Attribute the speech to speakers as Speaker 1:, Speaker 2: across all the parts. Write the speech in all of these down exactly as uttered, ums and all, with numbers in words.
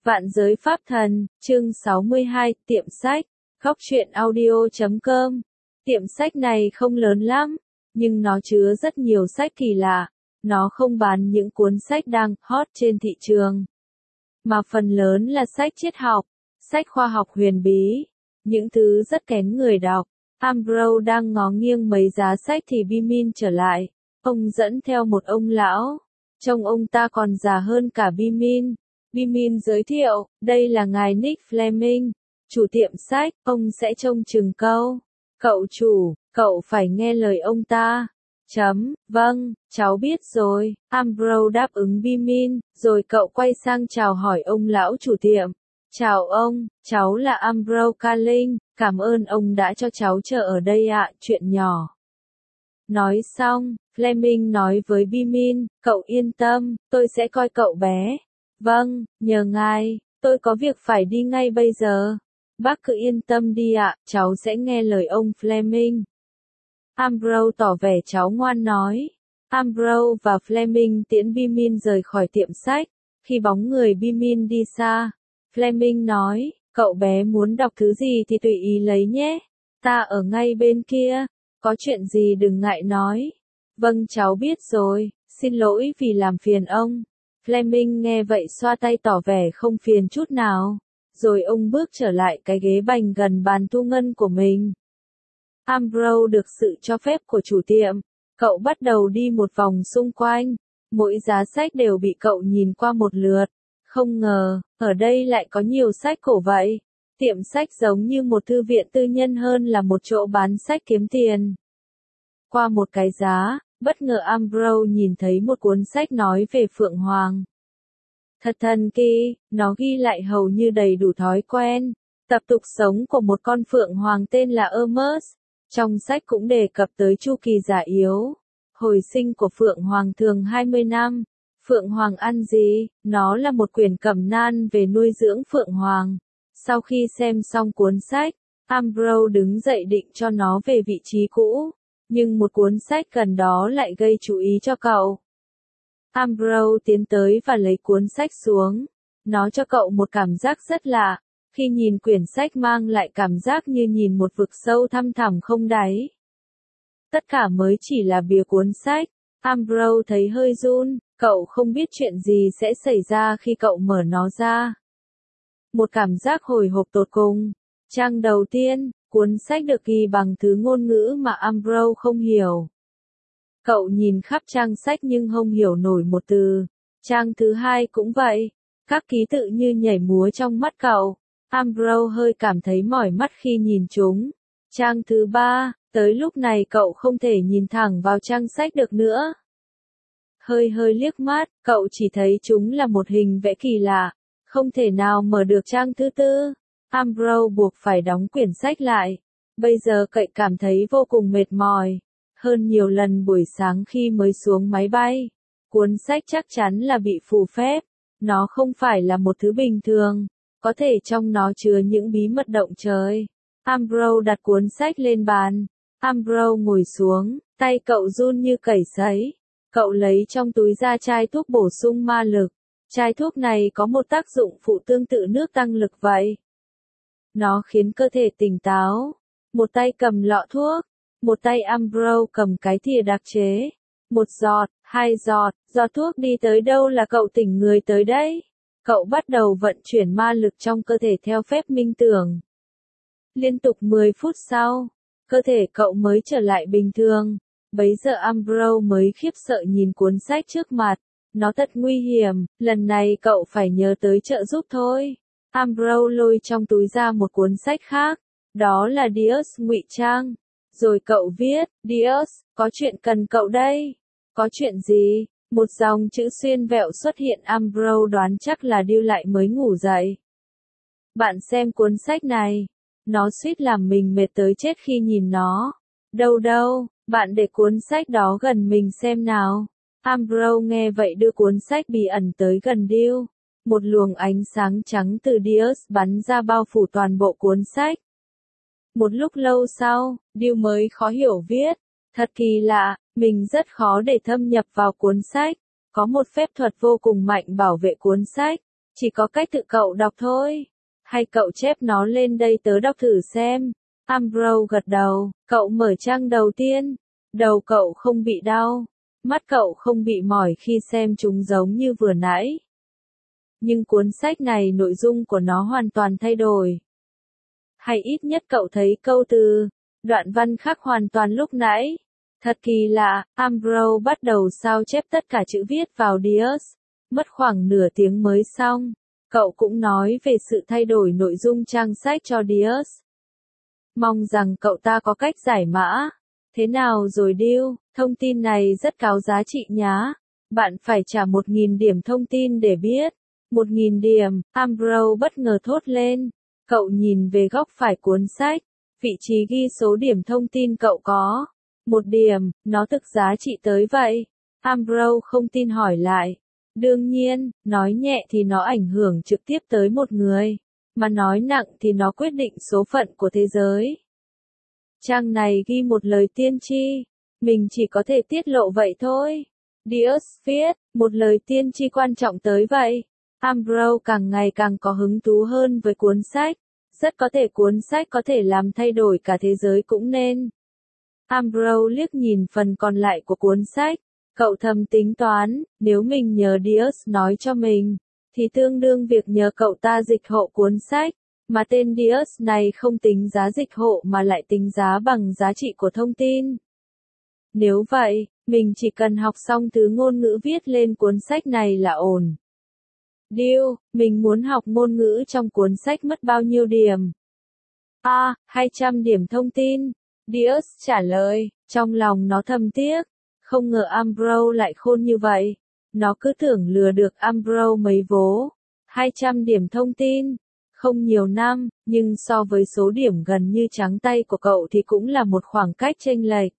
Speaker 1: Vạn giới pháp thần, chương sáu mươi hai, tiệm sách, góc truyện audio chấm com. Tiệm sách này không lớn lắm, nhưng nó chứa rất nhiều sách kỳ lạ. Nó không bán những cuốn sách đang hot trên thị trường, mà phần lớn là sách triết học, sách khoa học huyền bí, những thứ rất kén người đọc. Ambrose đang ngó nghiêng mấy giá sách thì Bimin trở lại. Ông dẫn theo một ông lão, trông ông ta còn già hơn cả Bimin. Bimin giới thiệu, đây là ngài Nick Fleming, chủ tiệm sách, ông sẽ trông chừng câu. Cậu chủ, cậu phải nghe lời ông ta. Chấm, vâng, cháu biết rồi. Ambrose đáp ứng Bimin, rồi cậu quay sang chào hỏi ông lão chủ tiệm. Chào ông, cháu là Ambrose Carling, cảm ơn ông đã cho cháu chờ ở đây ạ, chuyện nhỏ. Nói xong, Fleming nói với Bimin, cậu yên tâm, tôi sẽ coi cậu bé. Vâng, nhờ ngài, tôi có việc phải đi ngay bây giờ. Bác cứ yên tâm đi ạ, cháu sẽ nghe lời ông Fleming. Ambrose tỏ vẻ cháu ngoan nói. Ambrose và Fleming tiễn Bimin rời khỏi tiệm sách. Khi bóng người Bimin đi xa, Fleming nói, cậu bé muốn đọc thứ gì thì tùy ý lấy nhé. Ta ở ngay bên kia, có chuyện gì đừng ngại nói. Vâng cháu biết rồi, xin lỗi vì làm phiền ông. Fleming nghe vậy xoa tay tỏ vẻ không phiền chút nào. Rồi ông bước trở lại cái ghế bành gần bàn thu ngân của mình. Ambrose được sự cho phép của chủ tiệm. Cậu bắt đầu đi một vòng xung quanh. Mỗi giá sách đều bị cậu nhìn qua một lượt. Không ngờ, ở đây lại có nhiều sách cổ vậy. Tiệm sách giống như một thư viện tư nhân hơn là một chỗ bán sách kiếm tiền. Qua một cái giá, bất ngờ Ambrose nhìn thấy một cuốn sách nói về Phượng Hoàng. Thật thần kỳ, nó ghi lại hầu như đầy đủ thói quen, tập tục sống của một con Phượng Hoàng tên là Hermes. Trong sách cũng đề cập tới chu kỳ già yếu, hồi sinh của Phượng Hoàng thường hai mươi năm. Phượng Hoàng ăn gì? Nó là một quyển cẩm nang về nuôi dưỡng Phượng Hoàng. Sau khi xem xong cuốn sách, Ambrose đứng dậy định cho nó về vị trí cũ. Nhưng một cuốn sách gần đó lại gây chú ý cho cậu. Ambrose tiến tới và lấy cuốn sách xuống. Nó cho cậu một cảm giác rất lạ. Khi nhìn quyển sách mang lại cảm giác như nhìn một vực sâu thăm thẳm không đáy. Tất cả mới chỉ là bìa cuốn sách. Ambrose thấy hơi run, cậu không biết chuyện gì sẽ xảy ra khi cậu mở nó ra. Một cảm giác hồi hộp tột cùng. Trang đầu tiên, cuốn sách được ghi bằng thứ ngôn ngữ mà Ambrose không hiểu. Cậu nhìn khắp trang sách nhưng không hiểu nổi một từ. Trang thứ hai cũng vậy. Các ký tự như nhảy múa trong mắt cậu. Ambrose hơi cảm thấy mỏi mắt khi nhìn chúng. Trang thứ ba, tới lúc này cậu không thể nhìn thẳng vào trang sách được nữa. Hơi hơi liếc mắt, cậu chỉ thấy chúng là một hình vẽ kỳ lạ. Không thể nào mở được trang thứ tư. Ambrose buộc phải đóng quyển sách lại. Bây giờ cậu cảm thấy vô cùng mệt mỏi. Hơn nhiều lần buổi sáng khi mới xuống máy bay. Cuốn sách chắc chắn là bị phù phép. Nó không phải là một thứ bình thường. Có thể trong nó chứa những bí mật động trời. Ambrose đặt cuốn sách lên bàn. Ambrose ngồi xuống, tay cậu run như cầy sấy. Cậu lấy trong túi ra chai thuốc bổ sung ma lực. Chai thuốc này có một tác dụng phụ tương tự nước tăng lực vậy. Nó khiến cơ thể tỉnh táo. Một tay cầm lọ thuốc, một tay Ambrose cầm cái thìa đặc chế. Một giọt, hai giọt, giọt thuốc đi tới đâu là cậu tỉnh người tới đấy. Cậu bắt đầu vận chuyển ma lực trong cơ thể theo phép minh tưởng. Liên tục mười phút sau, cơ thể cậu mới trở lại bình thường. Bấy giờ Ambrose mới khiếp sợ nhìn cuốn sách trước mặt. Nó thật nguy hiểm, lần này cậu phải nhớ tới trợ giúp thôi. Ambrose lôi trong túi ra một cuốn sách khác. Đó là Dios ngụy trang. Rồi cậu viết, Dios, có chuyện cần cậu đây. Có chuyện gì? Một dòng chữ xuyên vẹo xuất hiện. Ambrose đoán chắc là Điêu lại mới ngủ dậy. Bạn xem cuốn sách này. Nó suýt làm mình mệt tới chết khi nhìn nó. Đâu đâu, bạn để cuốn sách đó gần mình xem nào. Ambrose nghe vậy đưa cuốn sách bí ẩn tới gần Điêu. Một luồng ánh sáng trắng từ Dios bắn ra bao phủ toàn bộ cuốn sách. Một lúc lâu sau, Điêu mới khó hiểu viết. Thật kỳ lạ, mình rất khó để thâm nhập vào cuốn sách. Có một phép thuật vô cùng mạnh bảo vệ cuốn sách. Chỉ có cách tự cậu đọc thôi. Hay cậu chép nó lên đây tớ đọc thử xem. Ambrose gật đầu, cậu mở trang đầu tiên. Đầu cậu không bị đau. Mắt cậu không bị mỏi khi xem chúng giống như vừa nãy. Nhưng cuốn sách này nội dung của nó hoàn toàn thay đổi. Hay ít nhất cậu thấy câu từ, đoạn văn khác hoàn toàn lúc nãy. Thật kỳ lạ, Ambrose bắt đầu sao chép tất cả chữ viết vào Dias. Mất khoảng nửa tiếng mới xong. Cậu cũng nói về sự thay đổi nội dung trang sách cho Dias. Mong rằng cậu ta có cách giải mã. Thế nào rồi Deal? Thông tin này rất cao giá trị nhá. Bạn phải trả một nghìn điểm thông tin để biết. Một nghìn điểm, Ambrose bất ngờ thốt lên. Cậu nhìn về góc phải cuốn sách. Vị trí ghi số điểm thông tin cậu có. Một điểm, nó thực giá trị tới vậy. Ambrose không tin hỏi lại. Đương nhiên, nói nhẹ thì nó ảnh hưởng trực tiếp tới một người. Mà nói nặng thì nó quyết định số phận của thế giới. Trang này ghi một lời tiên tri. Mình chỉ có thể tiết lộ vậy thôi. Dias viết, một lời tiên tri quan trọng tới vậy. Ambrose càng ngày càng có hứng thú hơn với cuốn sách. Rất có thể cuốn sách có thể làm thay đổi cả thế giới cũng nên. Ambrose liếc nhìn phần còn lại của cuốn sách. Cậu thầm tính toán, nếu mình nhờ Dias nói cho mình, thì tương đương việc nhờ cậu ta dịch hộ cuốn sách. Mà tên Dias này không tính giá dịch hộ mà lại tính giá bằng giá trị của thông tin. Nếu vậy, mình chỉ cần học xong thứ ngôn ngữ viết lên cuốn sách này là ổn. Deal, mình muốn học ngôn ngữ trong cuốn sách mất bao nhiêu điểm? À, hai trăm điểm thông tin. Dias trả lời, trong lòng nó thầm tiếc. Không ngờ Ambrose lại khôn như vậy. Nó cứ tưởng lừa được Ambrose mấy vố. hai trăm điểm thông tin. Không nhiều năm, nhưng so với số điểm gần như trắng tay của cậu thì cũng là một khoảng cách chênh lệch.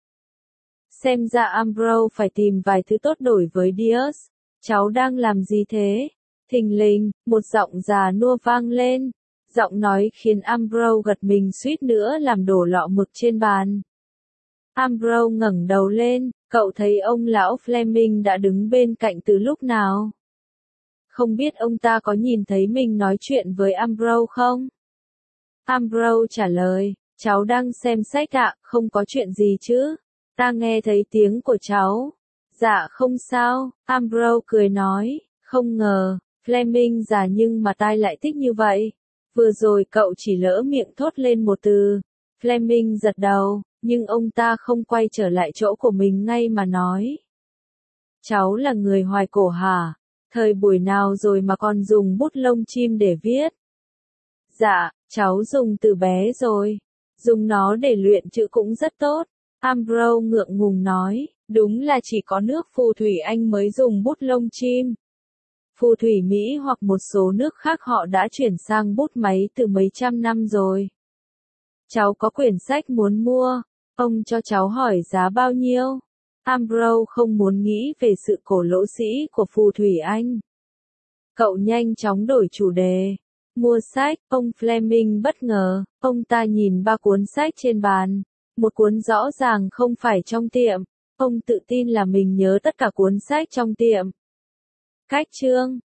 Speaker 1: Xem ra Ambrose phải tìm vài thứ tốt đổi với Dias. Cháu đang làm gì thế? Thình lình, một giọng già nua vang lên. Giọng nói khiến Ambrose gật mình suýt nữa làm đổ lọ mực trên bàn. Ambrose ngẩng đầu lên, cậu thấy ông lão Fleming đã đứng bên cạnh từ lúc nào? Không biết ông ta có nhìn thấy mình nói chuyện với Ambrose không? Ambrose trả lời, cháu đang xem sách ạ, không có chuyện gì chứ? Ta nghe thấy tiếng của cháu. Dạ không sao, Ambrose cười nói, không ngờ, Fleming già nhưng mà tai lại thích như vậy. Vừa rồi cậu chỉ lỡ miệng thốt lên một từ. Fleming giật đầu, nhưng ông ta không quay trở lại chỗ của mình ngay mà nói. Cháu là người hoài cổ hả? Thời buổi nào rồi mà còn dùng bút lông chim để viết? Dạ, cháu dùng từ bé rồi. Dùng nó để luyện chữ cũng rất tốt. Ambrose ngượng ngùng nói, đúng là chỉ có nước phù thủy Anh mới dùng bút lông chim. Phù thủy Mỹ hoặc một số nước khác họ đã chuyển sang bút máy từ mấy trăm năm rồi. Cháu có quyển sách muốn mua, ông cho cháu hỏi giá bao nhiêu? Ambrose không muốn nghĩ về sự cổ lỗ sĩ của phù thủy Anh. Cậu nhanh chóng đổi chủ đề. Mua sách, ông Fleming bất ngờ, ông ta nhìn ba cuốn sách trên bàn. Một cuốn rõ ràng không phải trong tiệm. Ông tự tin là mình nhớ tất cả cuốn sách trong tiệm. Cách chương